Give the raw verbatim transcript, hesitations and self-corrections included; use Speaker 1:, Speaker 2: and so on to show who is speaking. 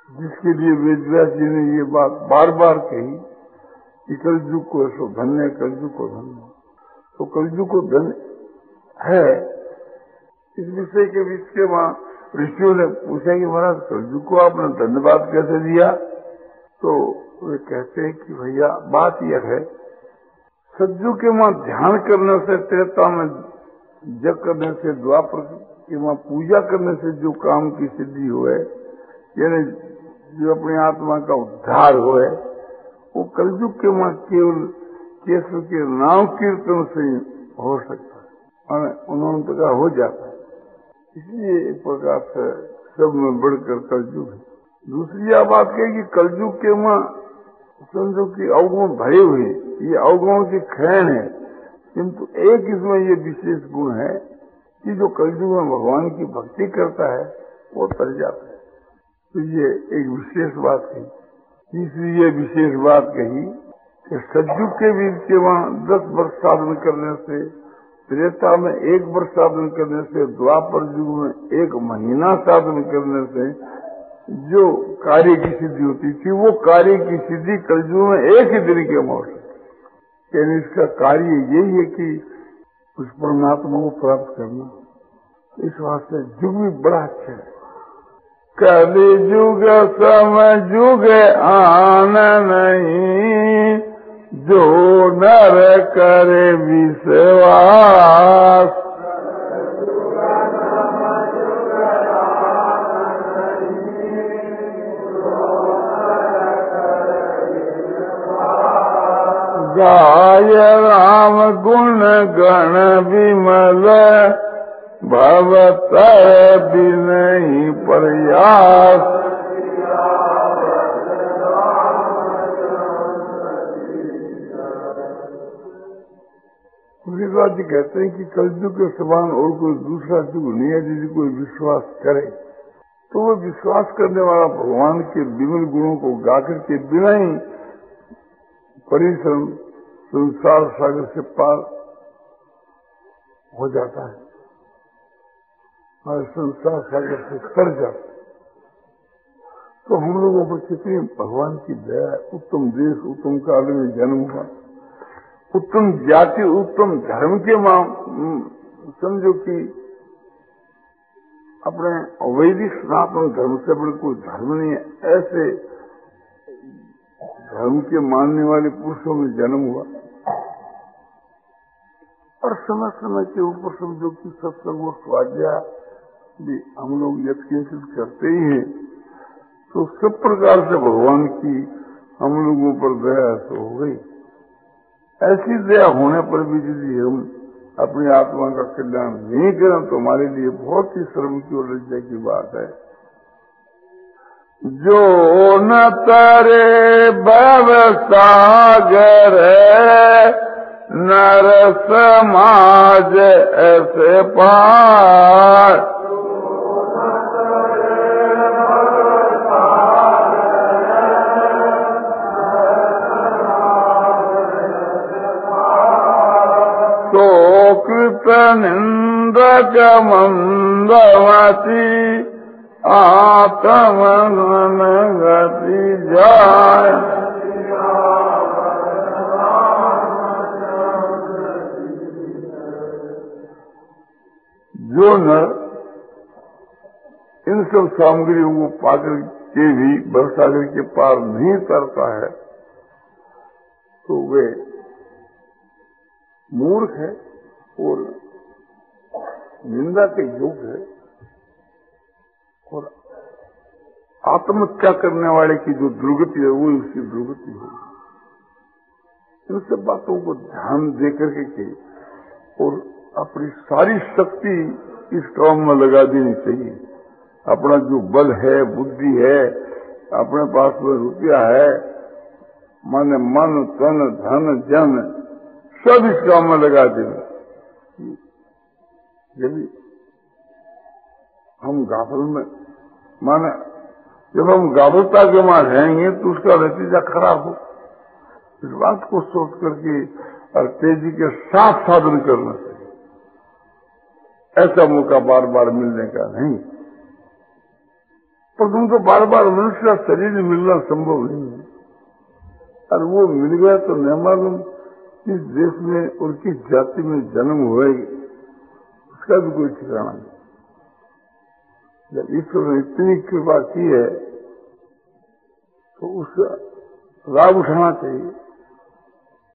Speaker 1: जिसके लिए वेदव्यास जी ने ये बात बार बार कही कि कलयुग को सो धन्य, कलयुग को धन्य। तो कलयुग को धन्य है, इस विषय के बीच के वहां ऋषियों ने पूछा कि महाराज कलयुग को आपने धन्यवाद कैसे दिया? तो वे कहते हैं कि भैया बात यह है, सज्जु के वहां ध्यान करने से, त्रेता में जप करने से, द्वापर के वहां पूजा करने से जो काम की सिद्धि हुए, यानी जो अपनी आत्मा का उद्धार हुए, वो कलयुग के वहां केवल केशव के नाम कीर्तन से हो सकता है और उन्होंने तो कहा हो जाता है। इसलिए एक प्रकार से सब में बढ़कर कलयुग है। दूसरी यह बात कही कि कलयुग के वहां समझो कि अवगुण भरे हुए, ये अवगुणों की खैन है, किंतु एक इसमें ये विशेष गुण है कि जो कलयुग में भगवान की भक्ति करता है वो तर जाता है। तो ये एक विशेष बात कही। तीसरी ये विशेष बात कही कि सज्जु के बीच के वहां दस वर्ष साधन करने से, त्रेता में एक वर्ष साधन करने से, द्वापर युग में एक महीना साधन करने से जो कार्य की सिद्धि होती थी, वो कार्य की सिद्धि कलयुग में एक ही दिन के मौत है। यानी इसका कार्य यही है कि उस परमात्मा को प्राप्त करना। इस वास्ते युग भी बड़ा अच्छा है। कलि युग सम युग आन नहीं, जो नर करे विश्वास। गाय राम गुण गण विमल, भवतर बिनहि प्रयास। जी कहते हैं कि कलयुग के समान और कोई दूसरा युग नहीं है। यदि कोई विश्वास करे तो वो विश्वास करने वाला भगवान के विमल गुणों को गाकर के बिना ही परिश्रम संसार सागर से पार हो जाता है और संसार सागर से तर जाता है। तो हम लोगों पर कितनी भगवान की दया है। उत्तम देश, उत्तम काल में जन्म हुआ, उत्तम जाति, उत्तम धर्म के माम समझो कि अपने वैदिक सनातन धर्म से बड़े कोई धर्म नहीं है, ऐसे धर्म के मानने वाले पुरुषों में जन्म हुआ। और समय समय के ऊपर समझो कि सत्संग और स्वाध्याय भी हम लोग यत्किंचित करते ही हैं। तो सब प्रकार से भगवान की हम लोगों पर दया तो हो गई। ऐसी दया होने पर भी यदि हम अपनी आत्मा का कल्याण नहीं करें तो हमारे लिए बहुत ही शर्म की और लज्जा की बात है। जो न तरे भव सागर, नर समाज ऐसे पार। तो कृत निंदक मंदमती, आत्म गति जाय। जो न इन सब सामग्रियों को पाकर के भी भवसागर के पार नहीं करता है तो वे मूर्ख है और निंदा के योग्य है। और आत्महत्या करने वाले की जो दुर्गति है वो उसकी दुर्गति होगी। इन सब बातों को ध्यान देकर के की और अपनी सारी शक्ति इस काम में लगा देनी चाहिए। अपना जो बल है, बुद्धि है, अपने पास में रुपया है, मन मन तन धन जन सब इस काम में लगा देना। यदि हम गाफल में माने जब हम गाफलता के वहां रहेंगे तो उसका नतीजा खराब हो। इस बात को सोच करके और तेजी के साथ साधन करना चाहिए। ऐसा मौका बार बार मिलने का नहीं। पर तुमको बार बार मनुष्य का शरीर मिलना संभव नहीं है, और वो मिल गया तो न मालूम किस देश में और किस जाति में जन्म हुएगी, उसका भी कोई ठिकाना नहीं। जब ईश्वर ने इतनी कृपा की है तो उसका लाभ उठाना चाहिए।